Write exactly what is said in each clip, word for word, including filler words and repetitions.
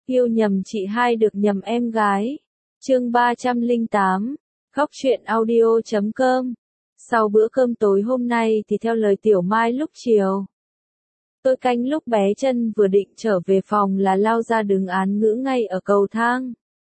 Yêu nhầm chị hai được nhầm em gái. Chương ba trăm lẻ tám. Góc truyện audio chấm com. Sau bữa cơm tối hôm nay thì theo lời Tiểu Mai lúc chiều. Tôi canh lúc bé Chân vừa định trở về phòng là lao ra đứng án ngữ ngay ở cầu thang.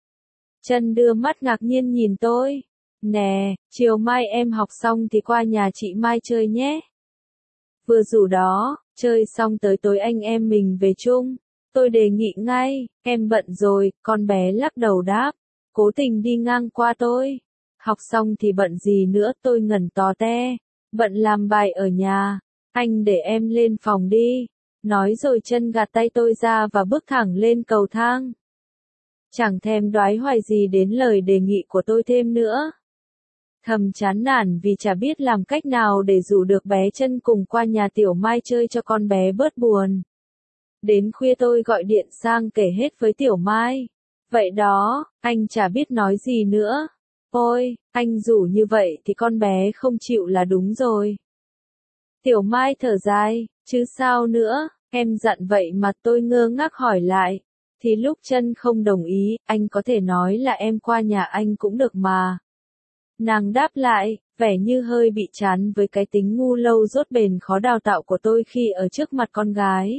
Chân đưa mắt ngạc nhiên nhìn tôi. Nè, chiều mai em học xong thì qua nhà chị Mai chơi nhé. Vừa rủ đó, chơi xong tới tối anh em mình về chung. Tôi đề nghị ngay, em bận rồi, con bé lắc đầu đáp. Cố tình đi ngang qua tôi. Học xong thì bận gì nữa, tôi ngẩn tò te. Bận làm bài ở nhà. Anh để em lên phòng đi. Nói rồi Chân gạt tay tôi ra và bước thẳng lên cầu thang. Chẳng thèm đoái hoài gì đến lời đề nghị của tôi thêm nữa. Thầm chán nản vì chả biết làm cách nào để rủ được bé Chân cùng qua nhà Tiểu Mai chơi cho con bé bớt buồn. Đến khuya tôi gọi điện sang kể hết với Tiểu Mai. Vậy đó, anh chả biết nói gì nữa. Ôi, anh rủ như vậy thì con bé không chịu là đúng rồi. Tiểu Mai thở dài, chứ sao nữa, em dặn vậy mà. Tôi ngơ ngác hỏi lại. Thì lúc Chân không đồng ý, anh có thể nói là em qua nhà anh cũng được mà. Nàng đáp lại, vẻ như hơi bị chán với cái tính ngu lâu dốt bền khó đào tạo của tôi khi ở trước mặt con gái.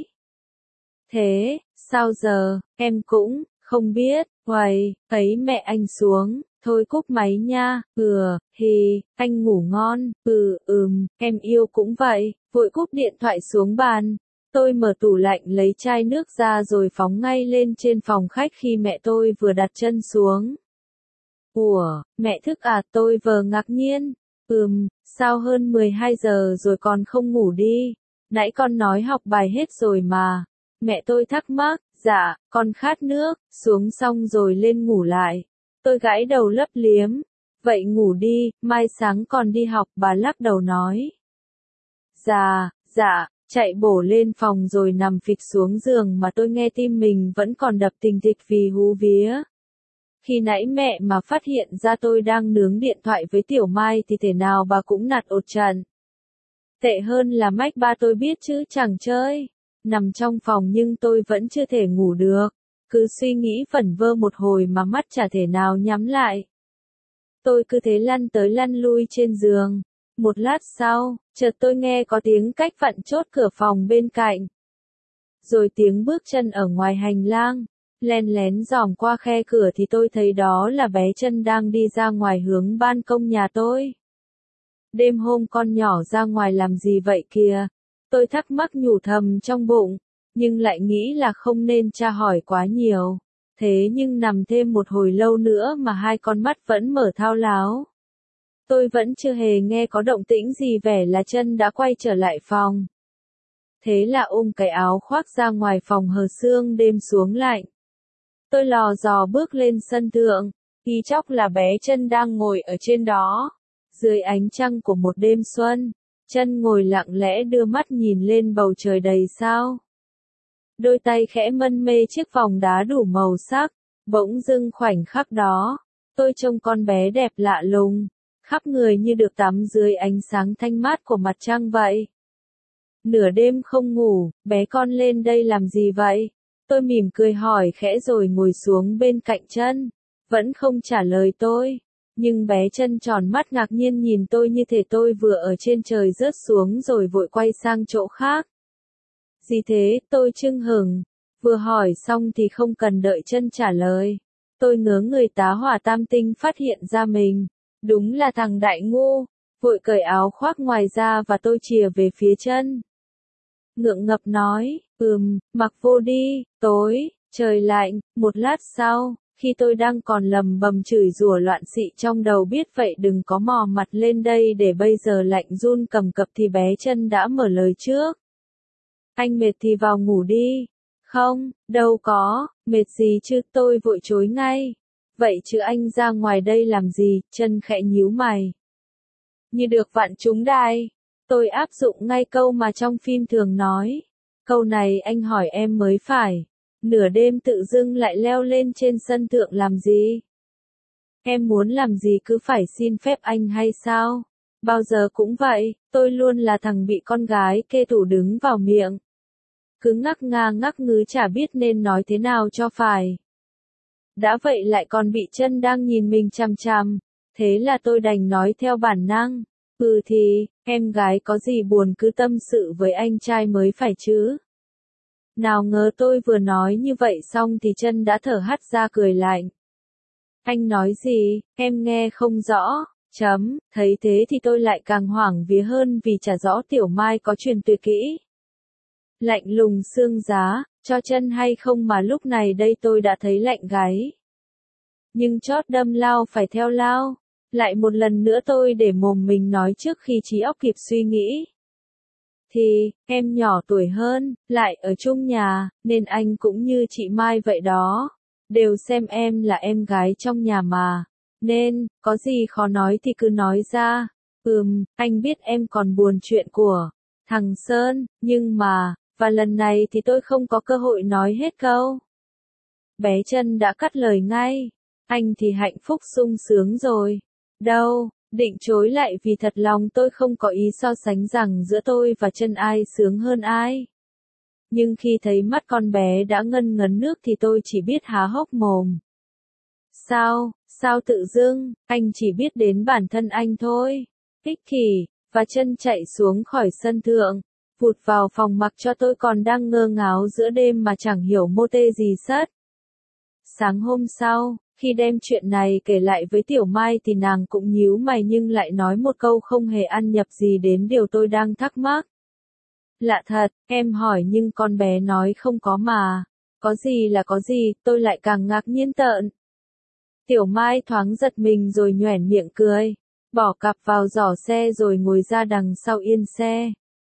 Thế, sao giờ, em cũng, không biết, hoài, thấy mẹ anh xuống, thôi cúp máy nha, ừ, thì, anh ngủ ngon, ừ, ừm, em yêu cũng vậy, vội cúp điện thoại xuống bàn. Tôi mở tủ lạnh lấy chai nước ra rồi phóng ngay lên trên phòng khách khi mẹ tôi vừa đặt chân xuống. Ủa, mẹ thức à? Tôi vờ ngạc nhiên. Ừm, sao hơn mười hai giờ rồi còn không ngủ đi? Nãy con nói học bài hết rồi mà. Mẹ tôi thắc mắc, dạ, con khát nước, xuống xong rồi lên ngủ lại. Tôi gãi đầu lấp liếm. Vậy ngủ đi, mai sáng còn đi học. Bà lắc đầu nói. Dạ, dạ, chạy bổ lên phòng rồi nằm phịch xuống giường mà tôi nghe tim mình vẫn còn đập thình thịch vì hú vía. Khi nãy mẹ mà phát hiện ra tôi đang nướng điện thoại với Tiểu Mai thì thể nào bà cũng nạt ột trận. Tệ hơn là mách ba tôi biết chứ chẳng chơi. Nằm trong phòng nhưng tôi vẫn chưa thể ngủ được. Cứ suy nghĩ vẩn vơ một hồi mà mắt chả thể nào nhắm lại. Tôi cứ thế lăn tới lăn lui trên giường. Một lát sau, chợt tôi nghe có tiếng cách vặn chốt cửa phòng bên cạnh. Rồi tiếng bước chân ở ngoài hành lang. Len lén dòm qua khe cửa thì tôi thấy đó là bé Chân đang đi ra ngoài hướng ban công nhà tôi. Đêm hôm con nhỏ ra ngoài làm gì vậy kìa? Tôi thắc mắc nhủ thầm trong bụng, nhưng lại nghĩ là không nên tra hỏi quá nhiều. Thế nhưng nằm thêm một hồi lâu nữa mà hai con mắt vẫn mở thao láo. Tôi vẫn chưa hề nghe có động tĩnh gì, vẻ là Chân đã quay trở lại phòng. Thế là ôm cái áo khoác ra ngoài phòng hờ sương đêm xuống lạnh. Tôi lò dò bước lên sân thượng, thì chốc là bé Chân đang ngồi ở trên đó. Dưới ánh trăng của một đêm xuân, Chân ngồi lặng lẽ đưa mắt nhìn lên bầu trời đầy sao. Đôi tay khẽ mân mê chiếc vòng đá đủ màu sắc, bỗng dưng khoảnh khắc đó, tôi trông con bé đẹp lạ lùng, khắp người như được tắm dưới ánh sáng thanh mát của mặt trăng vậy. Nửa đêm không ngủ, bé con lên đây làm gì vậy? Tôi mỉm cười hỏi khẽ rồi ngồi xuống bên cạnh Chân. Vẫn không trả lời tôi. Nhưng bé Chân tròn mắt ngạc nhiên nhìn tôi như thể tôi vừa ở trên trời rớt xuống rồi vội quay sang chỗ khác. Gì thế? Tôi chưng hửng. Vừa hỏi xong thì không cần đợi Chân trả lời. Tôi ngớ người tá hỏa tam tinh phát hiện ra mình. Đúng là thằng đại ngu. Vội cởi áo khoác ngoài ra và tôi chìa về phía Chân. Ngượng ngập nói, ừm, mặc vô đi, tối, trời lạnh. Một lát sau, khi tôi đang còn lầm bầm chửi rủa loạn xị trong đầu biết vậy đừng có mò mặt lên đây để bây giờ lạnh run cầm cập thì bé Chân đã mở lời trước. Anh mệt thì vào ngủ đi. Không, đâu có, mệt gì chứ, tôi vội chối ngay. Vậy chứ anh ra ngoài đây làm gì? Chân khẽ nhíu mày. Như được vặn trúng đai. Tôi áp dụng ngay câu mà trong phim thường nói. Câu này anh hỏi em mới phải. Nửa đêm tự dưng lại leo lên trên sân thượng làm gì? Em muốn làm gì cứ phải xin phép anh hay sao? Bao giờ cũng vậy, tôi luôn là thằng bị con gái kê tủ đứng vào miệng. cứ ngắc nga ngắc ngứ chả biết nên nói thế nào cho phải. Đã vậy lại còn bị chân đang nhìn mình chằm chằm, thế là tôi đành nói theo bản năng, ừ thì, em gái có gì buồn cứ tâm sự với anh trai mới phải chứ. Nào ngờ tôi vừa nói như vậy xong thì chân đã thở hắt ra cười lạnh. Anh nói gì, em nghe không rõ, chấm, thấy thế thì tôi lại càng hoảng vía hơn vì chả rõ Tiểu Mai có truyền tuyệt kỹ. Lạnh lùng xương giá, cho chân hay không mà lúc này đây tôi đã thấy lạnh gáy. Nhưng chót đâm lao phải theo lao, lại một lần nữa tôi để mồm mình nói trước khi trí óc kịp suy nghĩ. Thì, em nhỏ tuổi hơn, lại ở chung nhà, nên anh cũng như chị Mai vậy đó. Đều xem em là em gái trong nhà mà. Nên, có gì khó nói thì cứ nói ra. Ừm, anh biết em còn buồn chuyện của thằng Sơn, nhưng mà, và lần này thì tôi không có cơ hội nói hết câu. Bé chân đã cắt lời ngay. Anh thì hạnh phúc sung sướng rồi. Đâu, định chối lại vì thật lòng tôi không có ý so sánh rằng giữa tôi và chân ai sướng hơn ai. Nhưng khi thấy mắt con bé đã ngân ngấn nước thì tôi chỉ biết há hốc mồm. Sao, sao tự dưng, anh chỉ biết đến bản thân anh thôi. Ích kỷ, và chân chạy xuống khỏi sân thượng, vụt vào phòng mặc cho tôi còn đang ngơ ngáo giữa đêm mà chẳng hiểu mô tê gì sất. Sáng hôm sau, khi đem chuyện này kể lại với Tiểu Mai thì nàng cũng nhíu mày nhưng lại nói một câu không hề ăn nhập gì đến điều tôi đang thắc mắc. Lạ thật, em hỏi nhưng con bé nói không có mà. Có gì là có gì, tôi lại càng ngạc nhiên tợn. Tiểu Mai thoáng giật mình rồi nhoẻn miệng cười, bỏ cặp vào giỏ xe rồi ngồi ra đằng sau yên xe.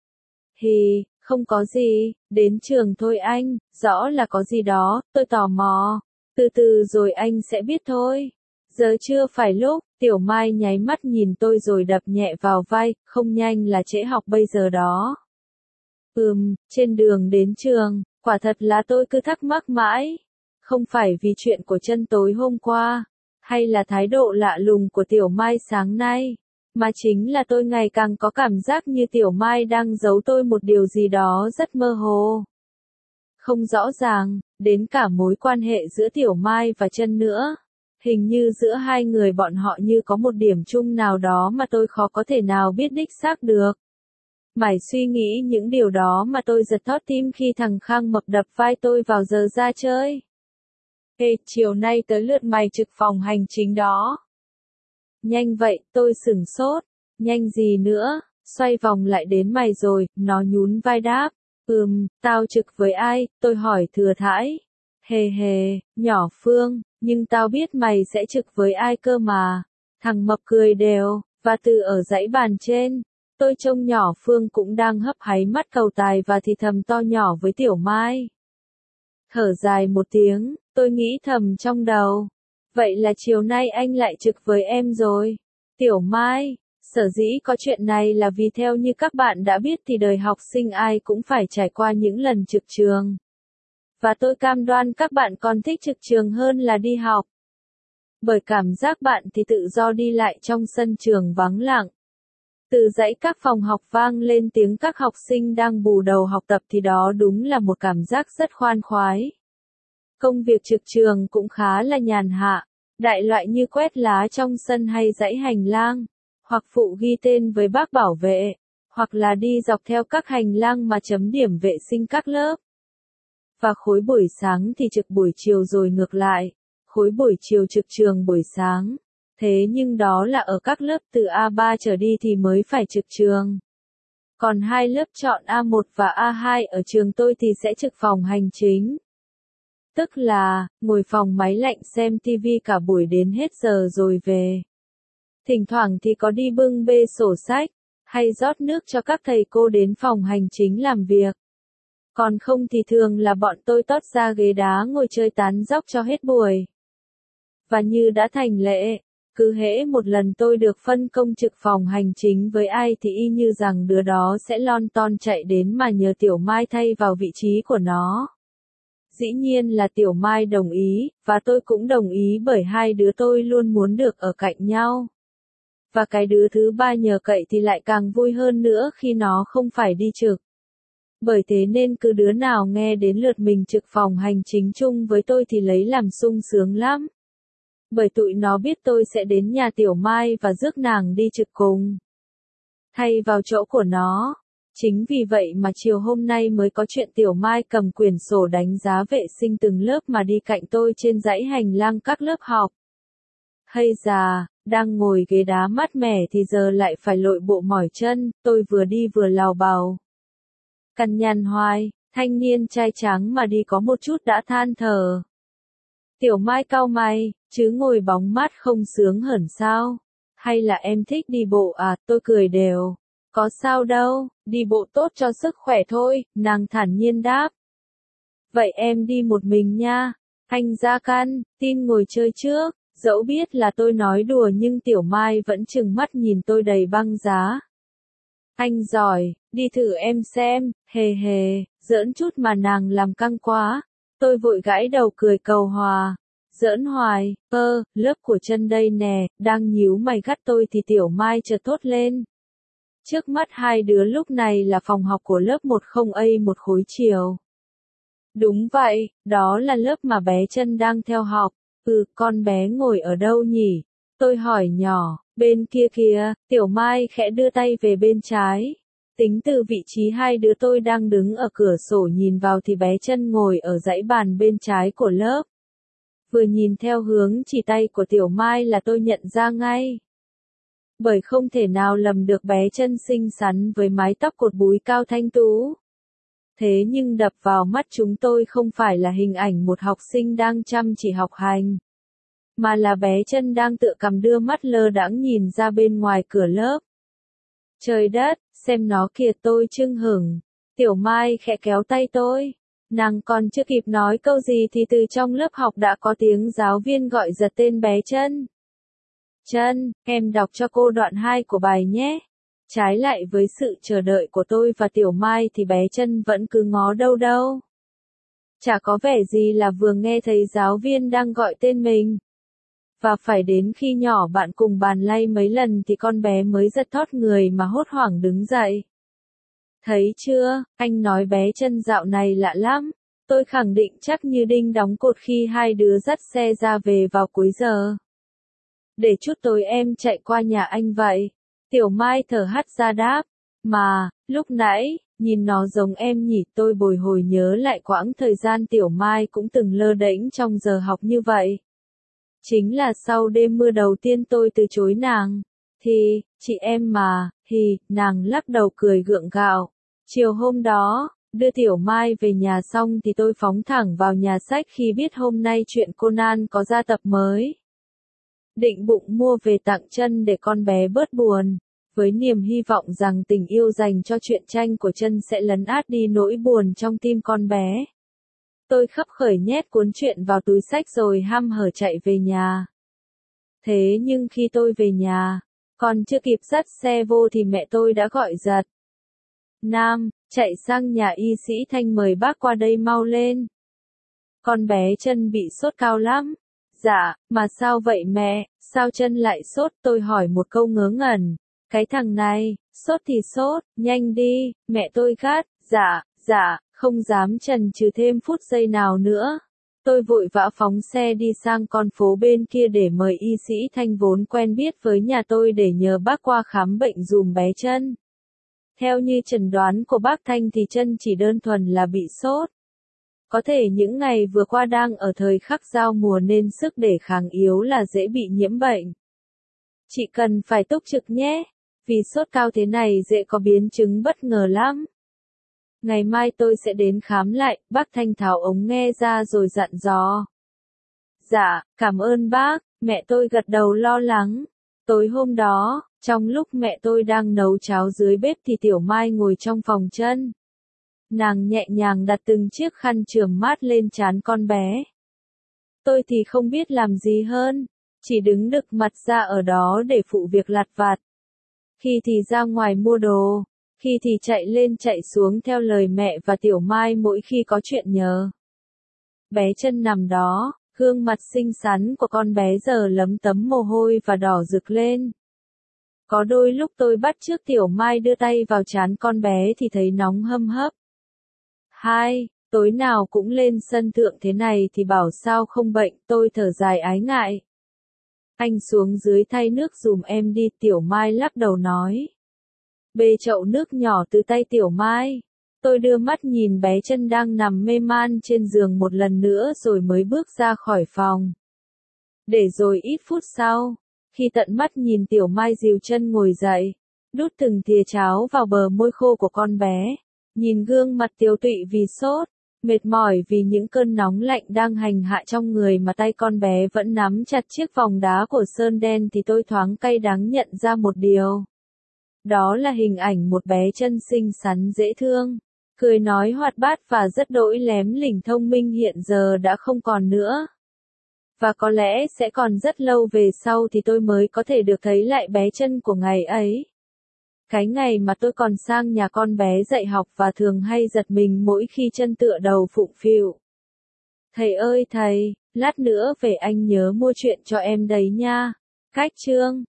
Hì, không có gì, đến trường thôi anh, rõ là có gì đó, tôi tò mò. Từ từ rồi anh sẽ biết thôi. Giờ chưa phải lúc, Tiểu Mai nháy mắt nhìn tôi rồi đập nhẹ vào vai, không nhanh là trễ học bây giờ đó. Ừm, trên đường đến trường, quả thật là tôi cứ thắc mắc mãi. Không phải vì chuyện của chân tối hôm qua, hay là thái độ lạ lùng của Tiểu Mai sáng nay, mà chính là tôi ngày càng có cảm giác như Tiểu Mai đang giấu tôi một điều gì đó rất mơ hồ. Không rõ ràng, đến cả mối quan hệ giữa Tiểu Mai và chân nữa. Hình như giữa hai người bọn họ như có một điểm chung nào đó mà tôi khó có thể nào biết đích xác được. Mải suy nghĩ những điều đó mà tôi giật thót tim khi thằng Khang Mập đập vai tôi vào giờ ra chơi. Ê, chiều nay tới lượt mày trực phòng hành chính đó. Nhanh vậy, tôi sửng sốt. Nhanh gì nữa, xoay vòng lại đến mày rồi, nó nhún vai đáp. Ừm, tao trực với ai, tôi hỏi thừa thãi. Hề hề, nhỏ Phương, nhưng tao biết mày sẽ trực với ai cơ mà. Thằng Mập cười đều, và từ ở dãy bàn trên, tôi trông nhỏ Phương cũng đang hấp háy mắt cầu tài và thì thầm to nhỏ với Tiểu Mai. Thở dài một tiếng, tôi nghĩ thầm trong đầu. Vậy là chiều nay anh lại trực với em rồi. Tiểu Mai, sở dĩ có chuyện này là vì theo như các bạn đã biết thì đời học sinh ai cũng phải trải qua những lần trực trường. Và tôi cam đoan các bạn còn thích trực trường hơn là đi học. Bởi cảm giác bạn thì tự do đi lại trong sân trường vắng lặng. Từ dãy các phòng học vang lên tiếng các học sinh đang bù đầu học tập thì đó đúng là một cảm giác rất khoan khoái. Công việc trực trường cũng khá là nhàn hạ, đại loại như quét lá trong sân hay dãy hành lang, hoặc phụ ghi tên với bác bảo vệ, hoặc là đi dọc theo các hành lang mà chấm điểm vệ sinh các lớp. Và khối buổi sáng thì trực buổi chiều rồi ngược lại, khối buổi chiều trực trường buổi sáng. Thế nhưng đó là ở các lớp từ A ba trở đi thì mới phải trực trường. Còn hai lớp chọn A một và A hai ở trường tôi thì sẽ trực phòng hành chính. Tức là, ngồi phòng máy lạnh xem tivi cả buổi đến hết giờ rồi về. Thỉnh thoảng thì có đi bưng bê sổ sách, hay rót nước cho các thầy cô đến phòng hành chính làm việc. Còn không thì thường là bọn tôi tót ra ghế đá ngồi chơi tán dóc cho hết buổi. Và như đã thành lệ, cứ hễ một lần tôi được phân công trực phòng hành chính với ai thì y như rằng đứa đó sẽ lon ton chạy đến mà nhờ Tiểu Mai thay vào vị trí của nó. Dĩ nhiên là Tiểu Mai đồng ý, và tôi cũng đồng ý bởi hai đứa tôi luôn muốn được ở cạnh nhau. Và cái đứa thứ ba nhờ cậy thì lại càng vui hơn nữa khi nó không phải đi trực. Bởi thế nên cứ đứa nào nghe đến lượt mình trực phòng hành chính chung với tôi thì lấy làm sung sướng lắm. Bởi tụi nó biết tôi sẽ đến nhà Tiểu Mai và rước nàng đi trực cùng. Thay vào chỗ của nó. Chính vì vậy mà chiều hôm nay mới có chuyện Tiểu Mai cầm quyển sổ đánh giá vệ sinh từng lớp mà đi cạnh tôi trên dãy hành lang các lớp học. Hay già, đang ngồi ghế đá mát mẻ thì giờ lại phải lội bộ mỏi chân, tôi vừa đi vừa lào bào. Cằn nhằn hoài, thanh niên trai tráng mà đi có một chút đã than thở. Tiểu Mai cau mày, chứ ngồi bóng mát không sướng hẳn sao? Hay là em thích đi bộ à? Tôi cười đều. Có sao đâu, đi bộ tốt cho sức khỏe thôi, nàng thản nhiên đáp. Vậy em đi một mình nha. Anh ra căn, tin ngồi chơi trước. Dẫu biết là tôi nói đùa nhưng Tiểu Mai vẫn trừng mắt nhìn tôi đầy băng giá. Anh giỏi, đi thử em xem, hề hề, giỡn chút mà nàng làm căng quá. Tôi vội gãi đầu cười cầu hòa. Giỡn hoài, ơ, lớp của chân đây nè, đang nhíu mày gắt tôi thì Tiểu Mai chợt thốt lên. Trước mắt hai đứa lúc này là phòng học của lớp một không A một khối chiều. Đúng vậy, đó là lớp mà bé Chân đang theo học. Ừ, con bé ngồi ở đâu nhỉ? Tôi hỏi nhỏ, bên kia kìa, Tiểu Mai khẽ đưa tay về bên trái. Tính từ vị trí hai đứa tôi đang đứng ở cửa sổ nhìn vào thì bé Chân ngồi ở dãy bàn bên trái của lớp. Vừa nhìn theo hướng chỉ tay của Tiểu Mai là tôi nhận ra ngay. Bởi không thể nào lầm được bé Chân xinh xắn với mái tóc cột búi cao thanh tú. Thế nhưng đập vào mắt chúng tôi không phải là hình ảnh một học sinh đang chăm chỉ học hành, mà là bé Chân đang tựa cằm đưa mắt lơ đãng nhìn ra bên ngoài cửa lớp. Trời đất, xem nó kìa, tôi chưng hửng. Tiểu Mai khẽ kéo tay tôi. Nàng còn chưa kịp nói câu gì thì từ trong lớp học đã có tiếng giáo viên gọi giật tên bé Chân. Chân, em đọc cho cô đoạn hai của bài nhé. Trái lại với sự chờ đợi của tôi và Tiểu Mai thì bé Chân vẫn cứ ngó đâu đâu. Chả có vẻ gì là vừa nghe thấy giáo viên đang gọi tên mình. Và phải đến khi nhỏ bạn cùng bàn lay mấy lần thì con bé mới giật thót người mà hốt hoảng đứng dậy. Thấy chưa, anh nói bé Chân dạo này lạ lắm. Tôi khẳng định chắc như đinh đóng cột khi hai đứa dắt xe ra về vào cuối giờ. Để chút tối em chạy qua nhà anh vậy. Tiểu Mai thở hắt ra đáp. Mà, lúc nãy, nhìn nó giống em nhỉ, tôi bồi hồi nhớ lại quãng thời gian Tiểu Mai cũng từng lơ đễnh trong giờ học như vậy. Chính là sau đêm mưa đầu tiên tôi từ chối nàng. Thì, chị em mà, thì, nàng lắc đầu cười gượng gạo. Chiều hôm đó, đưa Tiểu Mai về nhà xong thì tôi phóng thẳng vào nhà sách khi biết hôm nay truyện Conan có ra tập mới. Định bụng mua về tặng Chân để con bé bớt buồn, với niềm hy vọng rằng tình yêu dành cho truyện tranh của Chân sẽ lấn át đi nỗi buồn trong tim con bé. Tôi khấp khởi nhét cuốn truyện vào túi xách rồi hăm hở chạy về nhà. Thế nhưng khi tôi về nhà, còn chưa kịp dắt xe vô thì mẹ tôi đã gọi giật. Nam, chạy sang nhà y sĩ Thanh mời bác qua đây mau lên. Con bé Chân bị sốt cao lắm. Dạ, mà sao vậy mẹ, sao Chân lại sốt? Tôi hỏi một câu ngớ ngẩn. Cái thằng này, sốt thì sốt, nhanh đi, mẹ tôi gắt. Dạ, dạ, không dám chần chừ thêm phút giây nào nữa. Tôi vội vã phóng xe đi sang con phố bên kia để mời y sĩ Thanh vốn quen biết với nhà tôi để nhờ bác qua khám bệnh dùm bé Chân. Theo như chẩn đoán của bác Thanh thì Chân chỉ đơn thuần là bị sốt. Có thể những ngày vừa qua đang ở thời khắc giao mùa nên sức đề kháng yếu là dễ bị nhiễm bệnh. Chị cần phải túc trực nhé, vì sốt cao thế này dễ có biến chứng bất ngờ lắm. Ngày mai tôi sẽ đến khám lại, bác Thanh tháo ống nghe ra rồi dặn dò. Dạ, cảm ơn bác, mẹ tôi gật đầu lo lắng. Tối hôm đó, trong lúc mẹ tôi đang nấu cháo dưới bếp thì Tiểu Mai ngồi trong phòng Chân. Nàng nhẹ nhàng đặt từng chiếc khăn chườm mát lên trán con bé. Tôi thì không biết làm gì hơn, chỉ đứng đực mặt ra ở đó để phụ việc lặt vặt. Khi thì ra ngoài mua đồ, khi thì chạy lên chạy xuống theo lời mẹ và Tiểu Mai mỗi khi có chuyện nhờ. Bé Chân nằm đó, gương mặt xinh xắn của con bé giờ lấm tấm mồ hôi và đỏ rực lên. Có đôi lúc tôi bắt chước Tiểu Mai đưa tay vào trán con bé thì thấy nóng hâm hấp. Hai, tối nào cũng lên sân thượng thế này thì bảo sao không bệnh, tôi thở dài ái ngại. Anh xuống dưới thay nước dùm em đi, Tiểu Mai lắc đầu nói. Bê chậu nước nhỏ từ tay Tiểu Mai. Tôi đưa mắt nhìn bé Chân đang nằm mê man trên giường một lần nữa rồi mới bước ra khỏi phòng. Để rồi ít phút sau, khi tận mắt nhìn Tiểu Mai dìu Chân ngồi dậy, đút từng thìa cháo vào bờ môi khô của con bé, nhìn gương mặt tiều tụy vì sốt, mệt mỏi vì những cơn nóng lạnh đang hành hạ trong người mà tay con bé vẫn nắm chặt chiếc vòng đá của sơn đen thì tôi thoáng cay đắng nhận ra một điều. Đó là hình ảnh một bé Chân xinh xắn dễ thương, cười nói hoạt bát và rất đỗi lém lỉnh thông minh hiện giờ đã không còn nữa. Và có lẽ sẽ còn rất lâu về sau thì tôi mới có thể được thấy lại bé Chân của ngày ấy. Cái ngày mà tôi còn sang nhà con bé dạy học và thường hay giật mình mỗi khi Chân tựa đầu phụng phịu. Thầy ơi thầy, lát nữa về anh nhớ mua chuyện cho em đấy nha. Cách chương